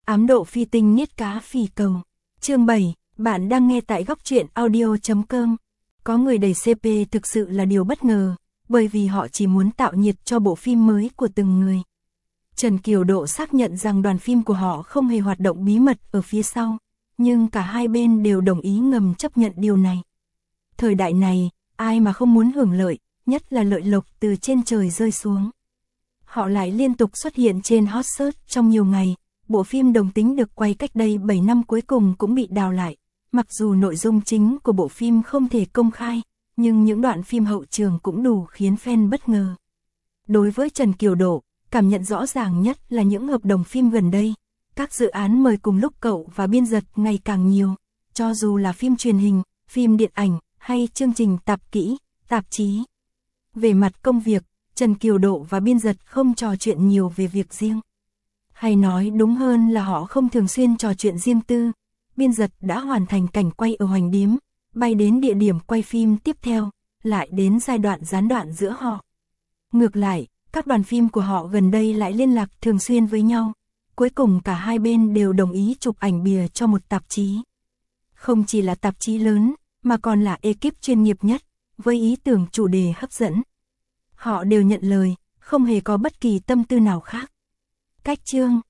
Ám độ phi tinh niết cá phì cầu. Chương 7, bạn đang nghe tại góc truyện audio.com. Có người đẩy CP thực sự là điều bất ngờ, bởi vì họ chỉ muốn tạo nhiệt cho bộ phim mới của từng người. Trần Kiều Độ xác nhận rằng đoàn phim của họ không hề hoạt động bí mật ở phía sau, nhưng cả hai bên đều đồng ý ngầm chấp nhận điều này. Thời đại này, ai mà không muốn hưởng lợi, nhất là lợi lộc từ trên trời rơi xuống. Họ lại liên tục xuất hiện trên hot search trong nhiều ngày. Bộ phim Đồng Tính được quay cách đây 7 năm cuối cùng cũng bị đào lại. Mặc dù nội dung chính của bộ phim không thể công khai, nhưng những đoạn phim hậu trường cũng đủ khiến fan bất ngờ. Đối với Trần Kiều Độ, cảm nhận rõ ràng nhất là những hợp đồng phim gần đây. Các dự án mời cùng lúc cậu và biên dật ngày càng nhiều, cho dù là phim truyền hình, phim điện ảnh hay chương trình tạp kỹ, tạp chí. Về mặt công việc, Trần Kiều Độ và biên dật không trò chuyện nhiều về việc riêng. Hay nói đúng hơn là họ không thường xuyên trò chuyện riêng tư. Biên dật đã hoàn thành cảnh quay ở Hoành Điếm, bay đến địa điểm quay phim tiếp theo, lại đến giai đoạn gián đoạn giữa họ. Ngược lại, các đoàn phim của họ gần đây lại liên lạc thường xuyên với nhau. Cuối cùng cả hai bên đều đồng ý chụp ảnh bìa cho một tạp chí. Không chỉ là tạp chí lớn, mà còn là ekip chuyên nghiệp nhất, với ý tưởng chủ đề hấp dẫn. Họ đều nhận lời, không hề có bất kỳ tâm tư nào khác. Cách chương